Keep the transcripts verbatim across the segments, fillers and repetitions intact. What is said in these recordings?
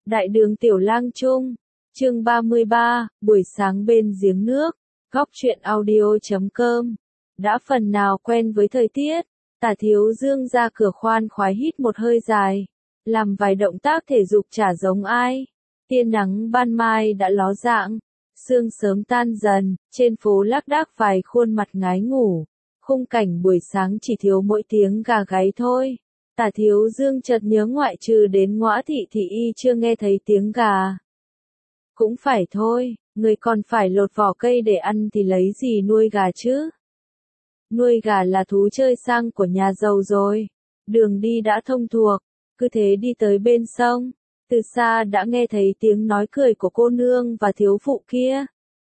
Đại đường Tiểu Lang Trung, chương ba mươi ba, buổi sáng bên giếng nước, góc truyện audio chấm com. Đã phần nào quen với thời tiết, Tả Thiếu Dương ra cửa khoan khoái hít một hơi dài, làm vài động tác thể dục chả giống ai. Tia nắng ban mai đã ló dạng, sương sớm tan dần, trên phố lác đác vài khuôn mặt ngái ngủ. Khung cảnh buổi sáng chỉ thiếu mỗi tiếng gà gáy thôi. Tả Thiếu Dương chợt nhớ ngoại trừ đến Ngõa Thị thì y chưa nghe thấy tiếng gà. Cũng phải thôi, người còn phải lột vỏ cây để ăn thì lấy gì nuôi gà chứ? Nuôi gà là thú chơi sang của nhà giàu rồi. Đường đi đã thông thuộc, cứ thế đi tới bên sông. Từ xa đã nghe thấy tiếng nói cười của cô nương và thiếu phụ kia.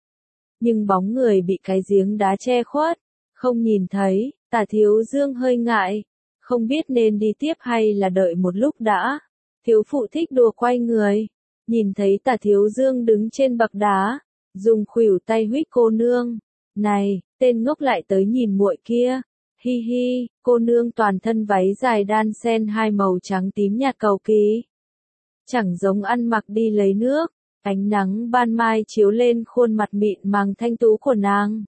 Nhưng bóng người bị cái giếng đá che khuất, không nhìn thấy. Tả Thiếu Dương hơi ngại, không biết nên đi tiếp hay là đợi một lúc đã. Thiếu phụ thích đùa quay người, nhìn thấy Tả Thiếu Dương đứng trên bậc đá, dùng khuỷu tay huých cô nương. Này, tên ngốc lại tới nhìn muội kia. Hi hi, cô nương toàn thân váy dài đan xen hai màu trắng tím nhạt cầu kỳ. Chẳng giống ăn mặc đi lấy nước, ánh nắng ban mai chiếu lên khuôn mặt mịn màng thanh tú của nàng.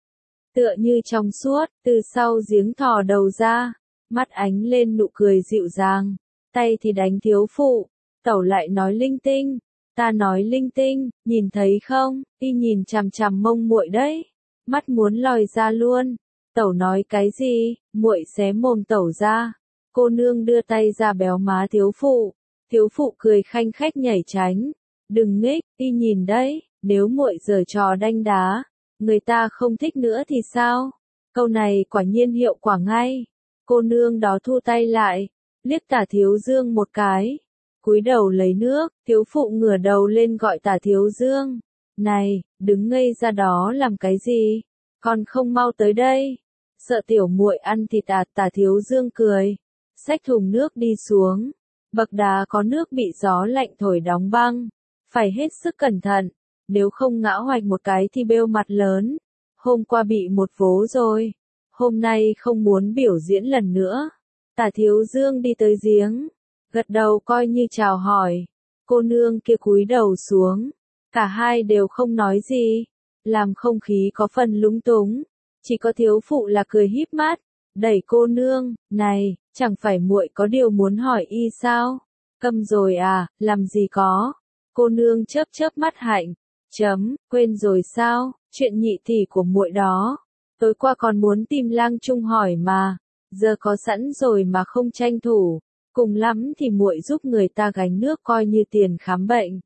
Tựa như trong suốt, từ sau giếng thò đầu ra, mắt ánh lên nụ cười dịu dàng, tay thì đánh thiếu phụ, tẩu lại nói linh tinh, ta nói linh tinh, nhìn thấy không, y nhìn chằm chằm mông muội đấy, mắt muốn lòi ra luôn, tẩu nói cái gì, muội xé mồm tẩu ra, cô nương đưa tay ra béo má thiếu phụ, thiếu phụ cười khanh khách nhảy tránh, đừng nghích, y nhìn đấy, nếu muội giở trò đanh đá, người ta không thích nữa thì sao, câu này quả nhiên hiệu quả ngay. Cô nương đó thu tay lại, liếc Tả Thiếu Dương một cái, cúi đầu lấy nước, thiếu phụ ngửa đầu lên gọi Tả Thiếu Dương. Này, đứng ngây ra đó làm cái gì? Còn không mau tới đây. Sợ tiểu muội ăn thịt à? Tả Thiếu Dương cười, xách thùng nước đi xuống. Bậc đá có nước bị gió lạnh thổi đóng băng, phải hết sức cẩn thận, nếu không ngã hoạch một cái thì bêu mặt lớn. Hôm qua bị một vố rồi. Hôm nay không muốn biểu diễn lần nữa. Tả Thiếu Dương đi tới giếng, gật đầu coi như chào hỏi. Cô nương kia cúi đầu xuống, cả hai đều không nói gì, làm không khí có phần lúng túng. Chỉ có thiếu phụ là cười híp mắt, đẩy cô nương, này, chẳng phải muội có điều muốn hỏi y sao? Câm rồi à, làm gì có? Cô nương chớp chớp mắt hạnh, chấm, quên rồi sao, chuyện nhị tỷ của muội đó. Tối qua còn muốn tìm Lang Trung hỏi mà, giờ có sẵn rồi mà không tranh thủ, cùng lắm thì muội giúp người ta gánh nước coi như tiền khám bệnh.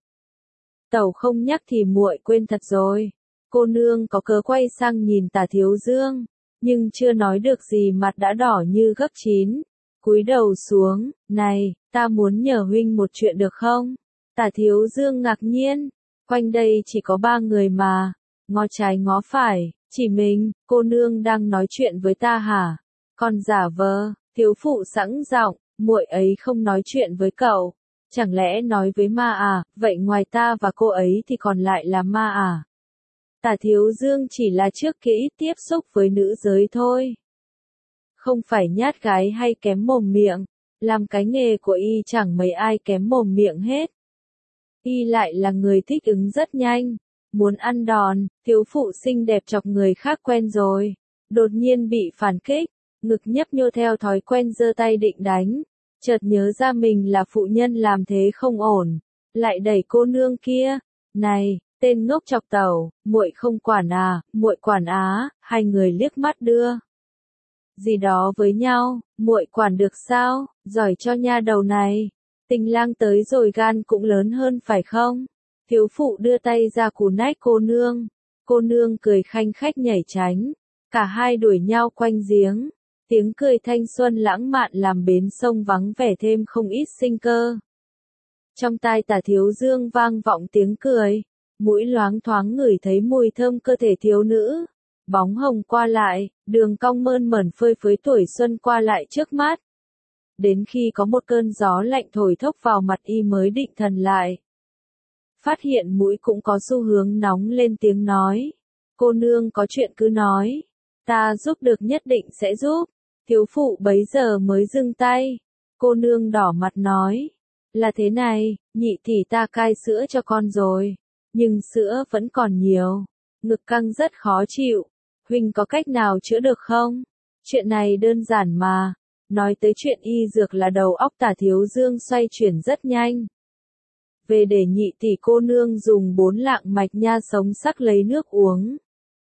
Tẩu không nhắc thì muội quên thật rồi. Cô nương có cớ quay sang nhìn Tả Thiếu Dương, nhưng chưa nói được gì mặt đã đỏ như gấp chín, cúi đầu xuống, này, ta muốn nhờ huynh một chuyện được không? Tả Thiếu Dương ngạc nhiên, quanh đây chỉ có ba người mà, ngó trái ngó phải. Chỉ mình, cô nương đang nói chuyện với ta hả? Còn giả vờ, thiếu phụ sẵn giọng, muội ấy không nói chuyện với cậu. Chẳng lẽ nói với ma à, vậy ngoài ta và cô ấy thì còn lại là ma à? Tả Thiếu Dương chỉ là trước kia ít tiếp xúc với nữ giới thôi. Không phải nhát gái hay kém mồm miệng, làm cái nghề của y chẳng mấy ai kém mồm miệng hết. Y lại là người thích ứng rất nhanh. Muốn ăn đòn, thiếu phụ xinh đẹp chọc người khác quen rồi. Đột nhiên bị phản kích, ngực nhấp nhô theo thói quen giơ tay định đánh. Chợt nhớ ra mình là phụ nhân làm thế không ổn. Lại đẩy cô nương kia. Này, tên ngốc chọc tẩu, muội không quản à, muội quản á, hai người liếc mắt đưa. Gì đó với nhau, muội quản được sao, giỏi cho nha đầu này. Tình lang tới rồi gan cũng lớn hơn phải không? Thiếu phụ đưa tay ra cù nách cô nương, cô nương cười khanh khách nhảy tránh, cả hai đuổi nhau quanh giếng, tiếng cười thanh xuân lãng mạn làm bến sông vắng vẻ thêm không ít sinh cơ. Trong tai Tả Thiếu Dương vang vọng tiếng cười, mũi loáng thoáng ngửi thấy mùi thơm cơ thể thiếu nữ, bóng hồng qua lại, đường cong mơn mởn phơi phới tuổi xuân qua lại trước mắt. Đến khi có một cơn gió lạnh thổi thốc vào mặt y mới định thần lại. Phát hiện mũi cũng có xu hướng nóng lên tiếng nói. Cô nương có chuyện cứ nói. Ta giúp được nhất định sẽ giúp. Thiếu phụ bấy giờ mới dừng tay. Cô nương đỏ mặt nói. Là thế này, nhị tỷ ta cai sữa cho con rồi, nhưng sữa vẫn còn nhiều, ngực căng rất khó chịu, huynh có cách nào chữa được không? Chuyện này đơn giản mà, nói tới chuyện y dược là đầu óc Tả Thiếu Dương xoay chuyển rất nhanh. Về để nhị tỷ cô nương dùng bốn lạng mạch nha sống sắc lấy nước uống.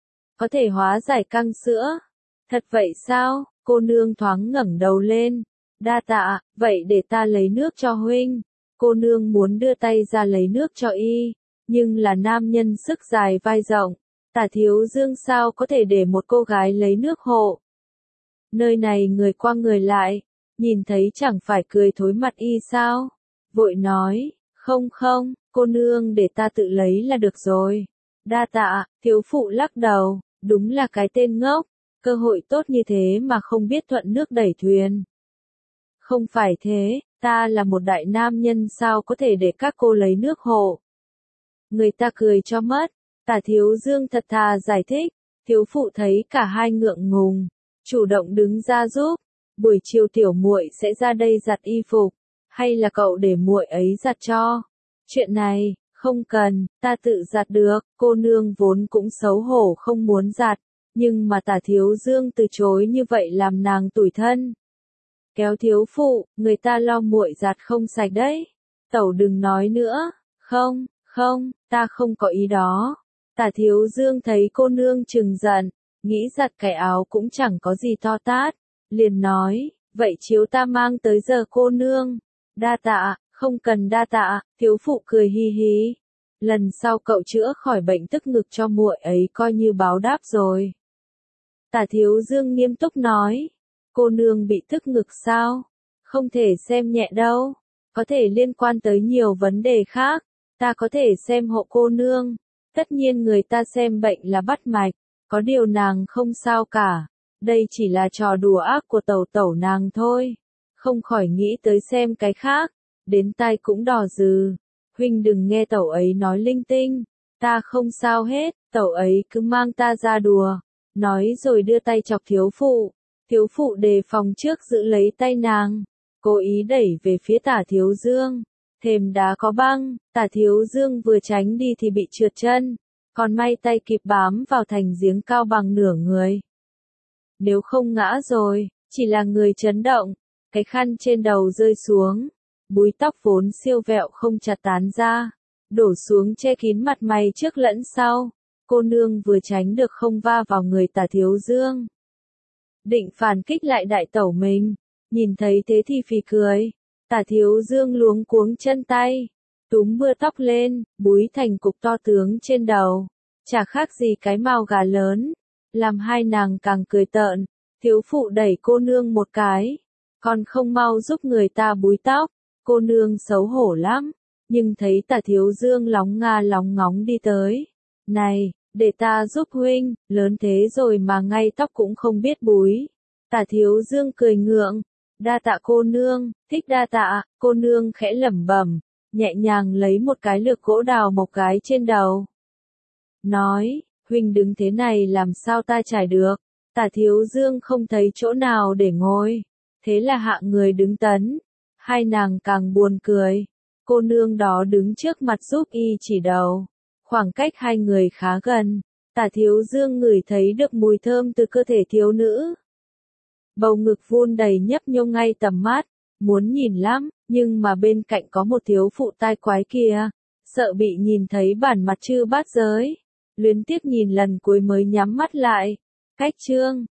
Có thể hóa giải căng sữa. Thật vậy sao? Cô nương thoáng ngẩng đầu lên. Đa tạ, vậy để ta lấy nước cho huynh. Cô nương muốn đưa tay ra lấy nước cho y, nhưng là nam nhân sức dài vai rộng. Tả Thiếu Dương sao có thể để một cô gái lấy nước hộ. Nơi này người qua người lại, nhìn thấy chẳng phải cười thối mặt y sao? Vội nói, không không, cô nương để ta tự lấy là được rồi. Đa tạ, thiếu phụ lắc đầu, đúng là cái tên ngốc, cơ hội tốt như thế mà không biết thuận nước đẩy thuyền. Không phải thế, ta là một đại nam nhân sao có thể để các cô lấy nước hộ. Người ta cười cho mất, Tả Thiếu Dương thật thà giải thích, thiếu phụ thấy cả hai ngượng ngùng, chủ động đứng ra giúp, buổi chiều tiểu muội sẽ ra đây giặt y phục, hay là cậu để muội ấy giặt cho? Chuyện này, không cần, ta tự giặt được, cô nương vốn cũng xấu hổ không muốn giặt, nhưng mà Tả Thiếu Dương từ chối như vậy làm nàng tủi thân. Kéo thiếu phụ, người ta lo muội giặt không sạch đấy. Tẩu đừng nói nữa, không, không, ta không có ý đó. Tả Thiếu Dương thấy cô nương chừng giận, nghĩ giặt cái áo cũng chẳng có gì to tát, liền nói, vậy chiếu ta mang tới giờ cô nương. Đa tạ, không cần đa tạ, thiếu phụ cười hi hi. Lần sau cậu chữa khỏi bệnh tức ngực cho muội ấy coi như báo đáp rồi. Tả Thiếu Dương nghiêm túc nói, cô nương bị tức ngực sao? Không thể xem nhẹ đâu, có thể liên quan tới nhiều vấn đề khác, ta có thể xem hộ cô nương. Tất nhiên người ta xem bệnh là bắt mạch, có điều nàng không sao cả, đây chỉ là trò đùa ác của tẩu tẩu nàng thôi, không khỏi nghĩ tới xem cái khác, đến tai cũng đỏ rừ. Huynh đừng nghe tẩu ấy nói linh tinh, ta không sao hết, tẩu ấy cứ mang ta ra đùa, nói rồi đưa tay chọc thiếu phụ, thiếu phụ đề phòng trước giữ lấy tay nàng, cố ý đẩy về phía Tả Thiếu Dương. Thềm đá có băng, Tả Thiếu Dương vừa tránh đi thì bị trượt chân, còn may tay kịp bám vào thành giếng cao bằng nửa người. Nếu không ngã rồi, chỉ là người chấn động, cái khăn trên đầu rơi xuống, búi tóc vốn siêu vẹo không chặt tán ra, đổ xuống che kín mặt mày trước lẫn sau, cô nương vừa tránh được không va vào người Tả Thiếu Dương. Định phản kích lại đại tẩu mình, nhìn thấy thế thì phì cười. Tả Thiếu Dương luống cuống chân tay, túm bưa tóc lên, búi thành cục to tướng trên đầu, chả khác gì cái mào gà lớn, làm hai nàng càng cười tợn. Thiếu phụ đẩy cô nương một cái, còn không mau giúp người ta búi tóc, cô nương xấu hổ lắm, nhưng thấy Tả Thiếu Dương lóng nga lóng ngóng đi tới. Này, để ta giúp huynh, lớn thế rồi mà ngay tóc cũng không biết búi. Tả Thiếu Dương cười ngượng. Đa tạ cô nương, thích đa tạ, cô nương khẽ lẩm bẩm, nhẹ nhàng lấy một cái lược gỗ đào mộc gái trên đầu. Nói, huynh đứng thế này làm sao ta trải được, Tả Thiếu Dương không thấy chỗ nào để ngồi, thế là hạ người đứng tấn, hai nàng càng buồn cười, cô nương đó đứng trước mặt giúp y chỉ đầu, khoảng cách hai người khá gần, Tả Thiếu Dương ngửi thấy được mùi thơm từ cơ thể thiếu nữ. Bầu ngực vun đầy nhấp nhô ngay tầm mắt, muốn nhìn lắm, nhưng mà bên cạnh có một thiếu phụ tai quái kia, sợ bị nhìn thấy bản mặt chư bát giới, luyến tiếc nhìn lần cuối mới nhắm mắt lại. Cách chương